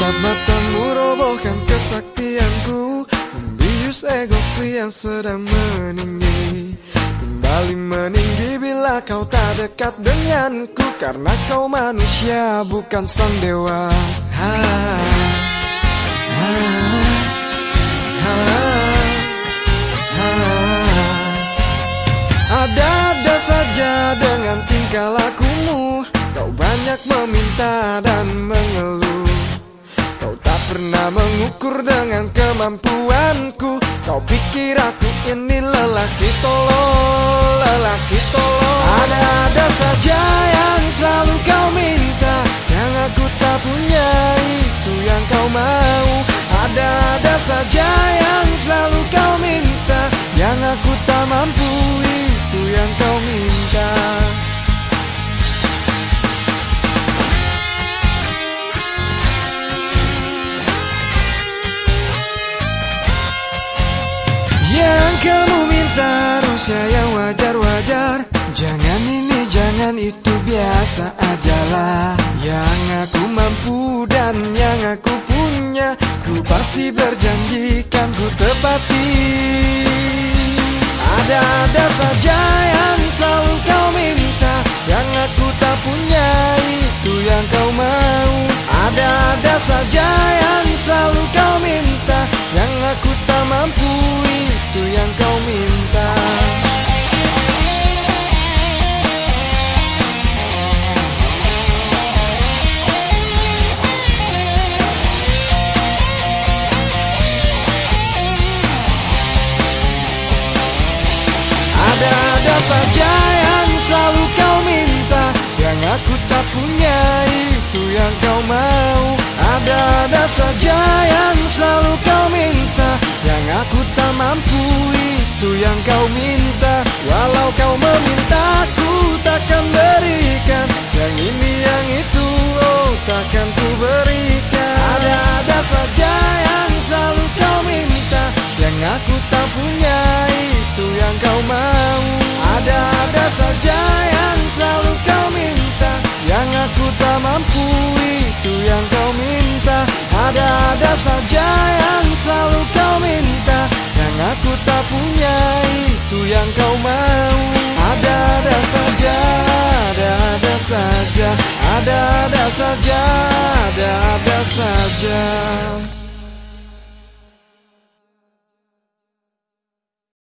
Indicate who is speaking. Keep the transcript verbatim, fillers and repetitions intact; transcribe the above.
Speaker 1: Tatap matamu robohkan kesaktianku, membius egoku yang sedang meninggi. Kembali meninggi bila kau tak dekat denganku, karena kau manusia bukan sang dewa. Ha, ha, ha, ha. Ada-ada saja dengan tingkah lakumu, kau banyak meminta dan mengeluh. Kau tak pernah mengukur dengan kemampuanku. Kau pikir aku ini lelaki tolol, lelaki tolol. Ada-ada saja yang selalu kau minta, yang aku tak punya itu yang kau mau. Ada-ada saja yang selalu kau minta, yang aku tak mampu itu yang kau minta. Yang kamu minta harusnya yang wajar-wajar, jangan ini, jangan itu, biasa ajalah. Yang aku mampu dan yang aku punya, ku pasti berjanji kan ku tepati. Ada-ada saja yang selalu kau minta, yang aku tak punya itu yang kau mau. Ada-ada saja yang selalu kau minta, yang aku tak mampu itu yang kau minta. Ada-ada saja yang selalu kau minta, yang aku tak punya itu yang kau mau. Ada-ada saja yang selalu kau minta, yang aku tak mampu itu yang kau minta. Walau kau meminta, ku takkan berikan, yang ini yang itu, oh takkan ku berikan. Ada-ada saja yang selalu kau minta, yang aku tak punya itu yang kau mau. Ada-ada saja yang selalu kau minta, yang aku tak mampu itu yang kau minta. Ada-ada saja yang selalu kau minta, yang aku tak punya itu yang kau mau. Ada-ada saja, ada-ada saja, ada-ada saja, ada-ada saja.